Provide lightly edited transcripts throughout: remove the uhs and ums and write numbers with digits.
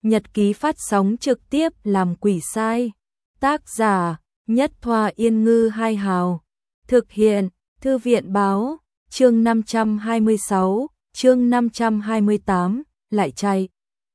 Nhật ký phát sóng trực tiếp làm quỷ sai. Tác giả Nhất Thoa Yên Ngư Hai Hào. Thực hiện Thư viện Báo. Chương 526, chương 528, lại chạy.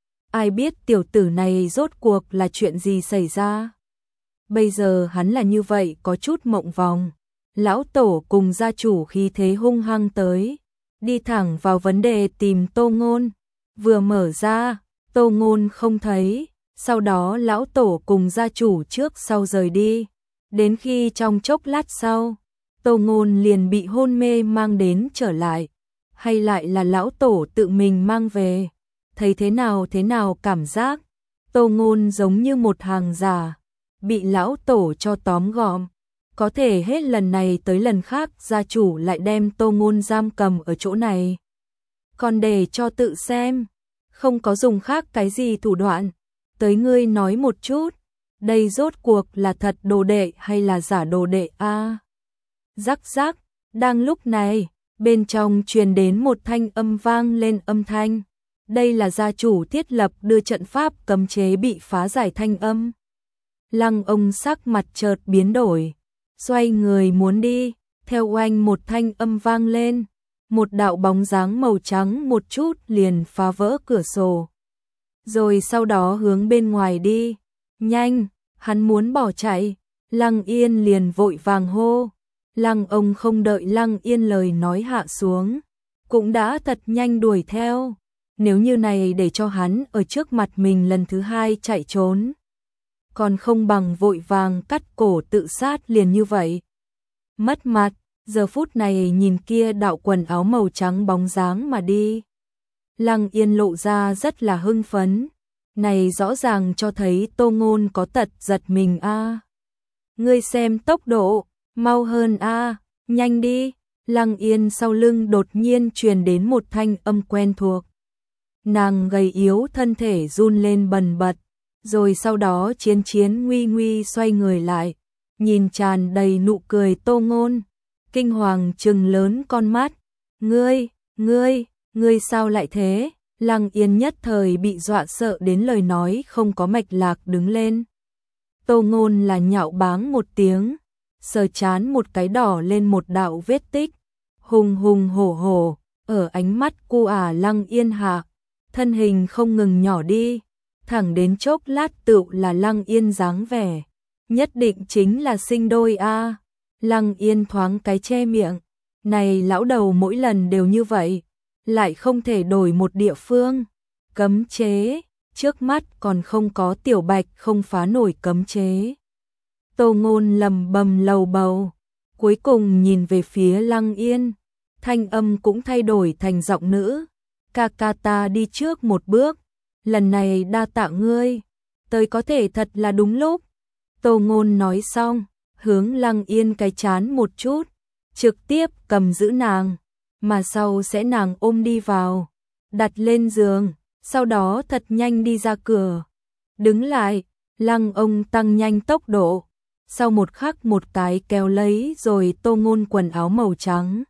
Ai biết tiểu tử này rốt cuộc là chuyện gì xảy ra? Bây giờ hắn là như vậy, có chút mộng vòng. Lão tổ cùng gia chủ khí thế hung hăng tới, đi thẳng vào vấn đề tìm Tô Ngôn. Vừa mở ra, Tô Ngôn không thấy, sau đó lão tổ cùng gia chủ trước sau rời đi. Đến khi trong chốc lát sau, Tô Ngôn liền bị hôn mê mang đến trở lại. Hay lại là lão tổ tự mình mang về? Thấy thế nào cảm giác Tô Ngôn giống như một hàng giả, bị lão tổ cho tóm gọn. Có thể hết lần này tới lần khác gia chủ lại đem Tô Ngôn giam cầm ở chỗ này. Còn để cho tự xem, không có dùng khác cái gì thủ đoạn. Tới ngươi nói một chút, đây rốt cuộc là thật đồ đệ hay là giả đồ đệ a? Rắc rắc, đang lúc này, bên trong truyền đến một thanh âm vang lên âm thanh. Đây là gia chủ thiết lập đưa trận pháp cấm chế bị phá giải thanh âm. Lăng ông sắc mặt chợt biến đổi, xoay người muốn đi, theo oanh một thanh âm vang lên, một đạo bóng dáng màu trắng một chút liền phá vỡ cửa sổ. Rồi sau đó hướng bên ngoài đi, nhanh, hắn muốn bỏ chạy, Lăng Yên liền vội vàng hô. Lăng ông không đợi Lăng Yên lời nói hạ xuống, cũng đã thật nhanh đuổi theo. Nếu như này để cho hắn ở trước mặt mình lần thứ hai chạy trốn, còn không bằng vội vàng cắt cổ tự sát liền như vậy. Mất mặt, giờ phút này nhìn kia đạo quần áo màu trắng bóng dáng mà đi. Lăng Yên lộ ra rất là hưng phấn, này rõ ràng cho thấy Tô Ngôn có tật giật mình a. Ngươi xem tốc độ, mau hơn a, nhanh đi. Lăng Yên sau lưng đột nhiên truyền đến một thanh âm quen thuộc. Nàng gầy yếu thân thể run lên bần bật, rồi sau đó chiến nguy xoay người lại, nhìn tràn đầy nụ cười Tô Ngôn, kinh hoàng trừng lớn con mắt. Ngươi sao lại thế? Lăng Yên nhất thời bị dọa sợ đến lời nói không có mạch lạc đứng lên. Tô Ngôn là nhạo báng một tiếng, sờ chán một cái đỏ lên một đạo vết tích, hùng hổ, ở ánh mắt cu Lăng Yên hạ, thân hình không ngừng nhỏ đi, thẳng đến chốc lát tựu là Lăng Yên dáng vẻ, nhất định chính là sinh đôi a. Lăng Yên thoáng cái che miệng, này lão đầu mỗi lần đều như vậy, lại không thể đổi một địa phương. Cấm chế, trước mắt còn không có tiểu bạch không phá nổi cấm chế. Tô Ngôn lầm bầm lầu bầu, cuối cùng nhìn về phía Lăng Yên, thanh âm cũng thay đổi thành giọng nữ. Ca ca ta đi trước một bước, lần này đa tạ ngươi, tới có thể thật là đúng lúc. Tô Ngôn nói xong, hướng Lăng Yên cái chán một chút, trực tiếp cầm giữ nàng, mà sau sẽ nàng ôm đi vào, đặt lên giường, sau đó thật nhanh đi ra cửa. Đứng lại, Lăng ông tăng nhanh tốc độ, sau một khắc một cái kéo lấy rồi Tô Ngôn quần áo màu trắng.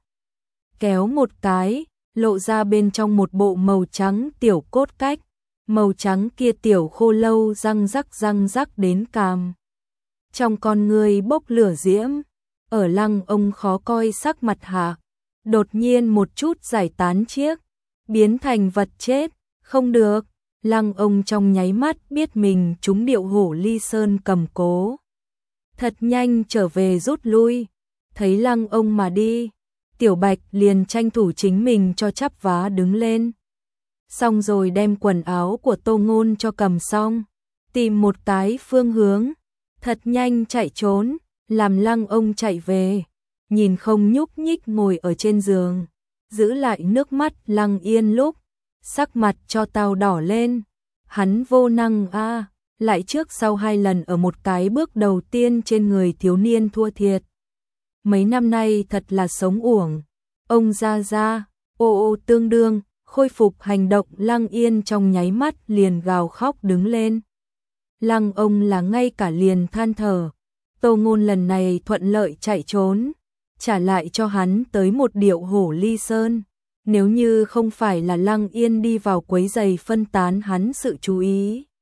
Kéo một cái, lộ ra bên trong một bộ màu trắng tiểu cốt cách, màu trắng kia tiểu khô lâu răng rắc đến cằm. Trong con người bốc lửa diễm, ở Lăng ông khó coi sắc mặt hạ, đột nhiên một chút giải tán chiếc, biến thành vật chết, không được. Lăng ông trong nháy mắt biết mình trúng điệu hổ ly sơn cầm cố. Thật nhanh trở về rút lui, thấy Lăng ông mà đi, Tiểu Bạch liền tranh thủ chính mình cho chắp vá đứng lên. Xong rồi đem quần áo của Tô Ngôn cho cầm xong, tìm một cái phương hướng, thật nhanh chạy trốn, làm Lăng ông chạy về, nhìn không nhúc nhích ngồi ở trên giường, giữ lại nước mắt Lăng Yên lúc, sắc mặt cho tao đỏ lên, hắn vô năng a, lại trước sau hai lần ở một cái bước đầu tiên trên người thiếu niên thua thiệt. Mấy năm nay thật là sống uổng. Ông ra, ô tương đương, khôi phục hành động Lăng Yên trong nháy mắt liền gào khóc đứng lên. Lăng ông là ngay cả liền than thở, Tô Ngôn lần này thuận lợi chạy trốn, trả lại cho hắn tới một điệu hổ ly sơn. Nếu như không phải là Lăng Yên đi vào quấy giày phân tán hắn sự chú ý,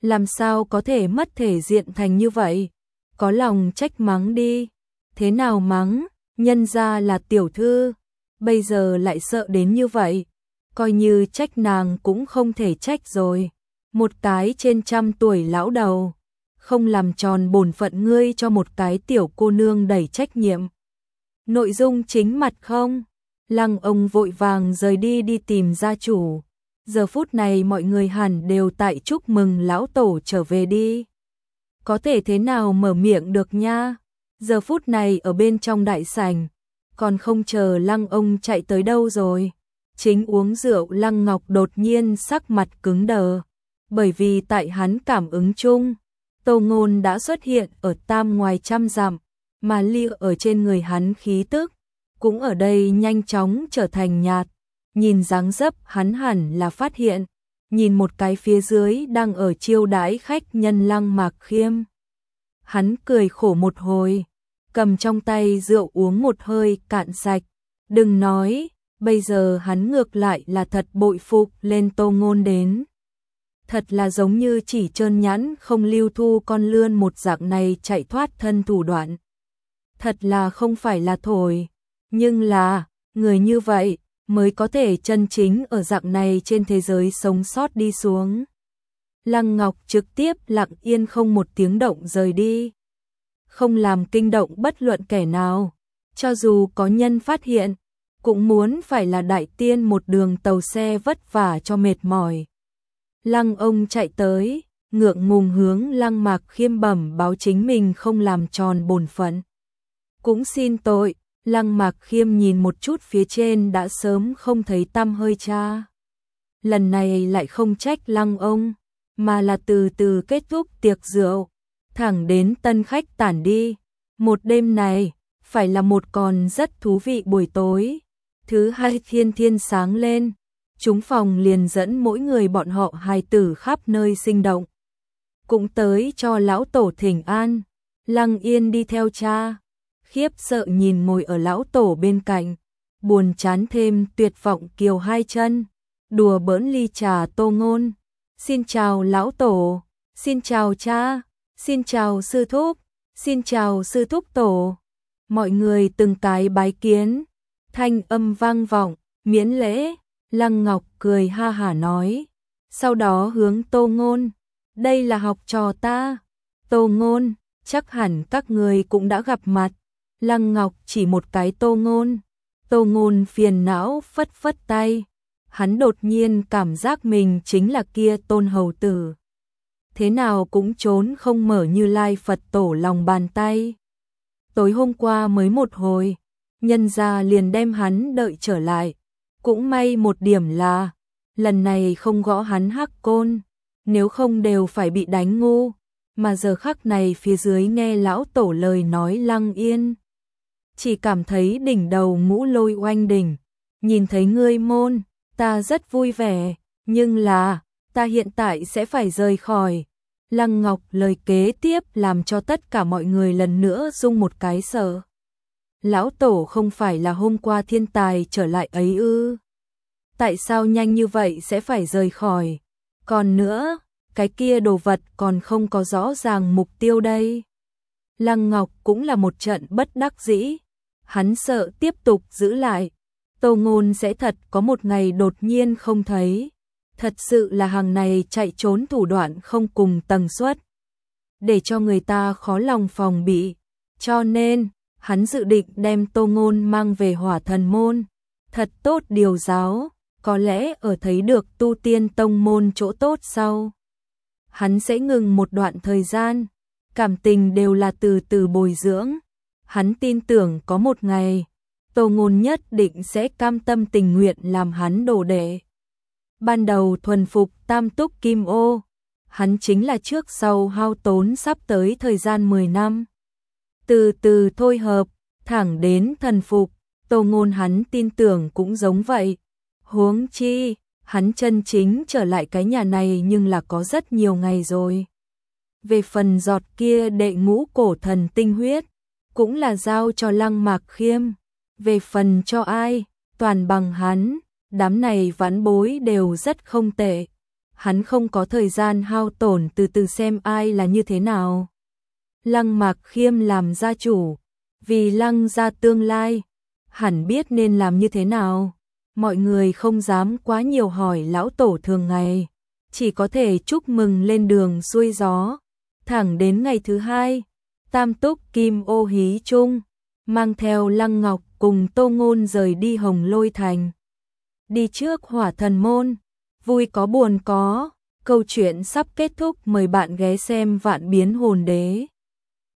làm sao có thể mất thể diện thành như vậy, có lòng trách mắng đi, thế nào mắng, nhân ra là tiểu thư, bây giờ lại sợ đến như vậy, coi như trách nàng cũng không thể trách rồi, một cái trên 100 tuổi lão đầu, không làm tròn bổn phận ngươi cho một cái tiểu cô nương đẩy trách nhiệm. Nội dung chính mặt không? Lăng ông vội vàng rời đi đi tìm gia chủ. Giờ phút này mọi người hẳn đều tại chúc mừng lão tổ trở về đi. Có thể thế nào mở miệng được nha? Giờ phút này ở bên trong đại sảnh, còn không chờ Lăng ông chạy tới đâu rồi. Chính uống rượu Lăng Ngọc đột nhiên sắc mặt cứng đờ, bởi vì tại hắn cảm ứng chung, Tô Ngôn đã xuất hiện ở tam ngoài 100 dặm, mà lia ở trên người hắn khí tức, cũng ở đây nhanh chóng trở thành nhạt. Nhìn dáng dấp hắn hẳn là phát hiện, nhìn một cái phía dưới đang ở chiêu đãi khách nhân Lăng Mạc Khiêm. Hắn cười khổ một hồi, cầm trong tay rượu uống một hơi cạn sạch, đừng nói, bây giờ hắn ngược lại là thật bội phục lên Tô Ngôn đến. Thật là giống như chỉ trơn nhẵn không lưu thu con lươn một dạng này chạy thoát thân thủ đoạn. Thật là không phải là thổi, nhưng là, người như vậy mới có thể chân chính ở dạng này trên thế giới sống sót đi xuống. Lăng Ngọc trực tiếp lặng yên không một tiếng động rời đi, không làm kinh động bất luận kẻ nào, cho dù có nhân phát hiện, cũng muốn phải là đại tiên một đường tàu xe vất vả cho mệt mỏi. Lăng ông chạy tới, ngượng ngùng hướng Lăng Mạc Khiêm bẩm báo chính mình không làm tròn bổn phận. Cũng xin tội, Lăng Mạc Khiêm nhìn một chút phía trên đã sớm không thấy tăm hơi cha. Lần này lại không trách Lăng ông, mà là từ từ kết thúc tiệc rượu, thẳng đến tân khách tản đi. Một đêm này, phải là một còn rất thú vị buổi tối. Thứ hai thiên thiên sáng lên, chúng phòng liền dẫn mỗi người bọn họ hài tử khắp nơi sinh động. Cũng tới cho lão tổ thỉnh an, Lăng Yên đi theo cha, khiếp sợ nhìn ngồi ở lão tổ bên cạnh, buồn chán thêm tuyệt vọng kiều hai chân, đùa bỡn ly trà Tô Ngôn. Xin chào lão tổ, xin chào cha, xin chào sư thúc, xin chào sư thúc tổ. Mọi người từng cái bái kiến, thanh âm vang vọng, miễn lễ. Lăng Ngọc cười ha hả nói, sau đó hướng Tô Ngôn, đây là học trò ta. Tô Ngôn, chắc hẳn các người cũng đã gặp mặt. Lăng Ngọc chỉ một cái Tô Ngôn. Tô Ngôn phiền não phất phất tay, hắn đột nhiên cảm giác mình chính là kia Tôn hầu tử. Thế nào cũng trốn không mở Như Lai Phật tổ lòng bàn tay. Tối hôm qua mới một hồi, nhân gia liền đem hắn đợi trở lại. Cũng may một điểm là, lần này không gõ hắn hắc côn, nếu không đều phải bị đánh ngu. Mà giờ khắc này phía dưới nghe lão tổ lời nói Lăng Yên, chỉ cảm thấy đỉnh đầu ngũ lôi oanh đỉnh. Nhìn thấy ngươi môn, ta rất vui vẻ, nhưng là, ta hiện tại sẽ phải rời khỏi. Lăng Ngọc lời kế tiếp làm cho tất cả mọi người lần nữa rung một cái sợ. Lão tổ không phải là hôm qua thiên tài trở lại ấy ư? Tại sao nhanh như vậy sẽ phải rời khỏi? Còn nữa, cái kia đồ vật còn không có rõ ràng mục tiêu đây. Lăng Ngọc cũng là một trận bất đắc dĩ. Hắn sợ tiếp tục giữ lại, Tô Ngôn sẽ thật có một ngày đột nhiên không thấy. Thật sự là hàng này chạy trốn thủ đoạn không cùng tần suất, để cho người ta khó lòng phòng bị. Cho nên, hắn dự định đem Tô Ngôn mang về Hỏa Thần môn, thật tốt điều giáo, có lẽ ở thấy được tu tiên tông môn chỗ tốt sau. Hắn sẽ ngừng một đoạn thời gian, cảm tình đều là từ từ bồi dưỡng. Hắn tin tưởng có một ngày, Tô Ngôn nhất định sẽ cam tâm tình nguyện làm hắn đồ đệ. Ban đầu thuần phục Tam Túc Kim Ô, hắn chính là trước sau hao tốn sắp tới thời gian 10 năm. Từ từ thôi hợp, thẳng đến thần phục, Tô Ngôn hắn tin tưởng cũng giống vậy. Huống chi, hắn chân chính trở lại cái nhà này nhưng là có rất nhiều ngày rồi. Về phần giọt kia đệ ngũ cổ thần tinh huyết, cũng là giao cho Lăng Mạc Khiêm. Về phần cho ai, toàn bằng hắn, đám này vãn bối đều rất không tệ. hắn không có thời gian hao tổn từ từ xem ai là như thế nào. Lăng Mạc Khiêm làm gia chủ, vì Lăng gia tương lai, hẳn biết nên làm như thế nào. Mọi người không dám quá nhiều hỏi lão tổ thường ngày, chỉ có thể chúc mừng lên đường xuôi gió. Thẳng đến ngày thứ hai, Tam Túc Kim Ô hí chung, mang theo Lăng Ngọc cùng Tô Ngôn rời đi Hồng Lôi Thành. Đi trước Hỏa Thần Môn, vui có buồn có, câu chuyện sắp kết thúc, mời bạn ghé xem Vạn Biến Hồn Đế.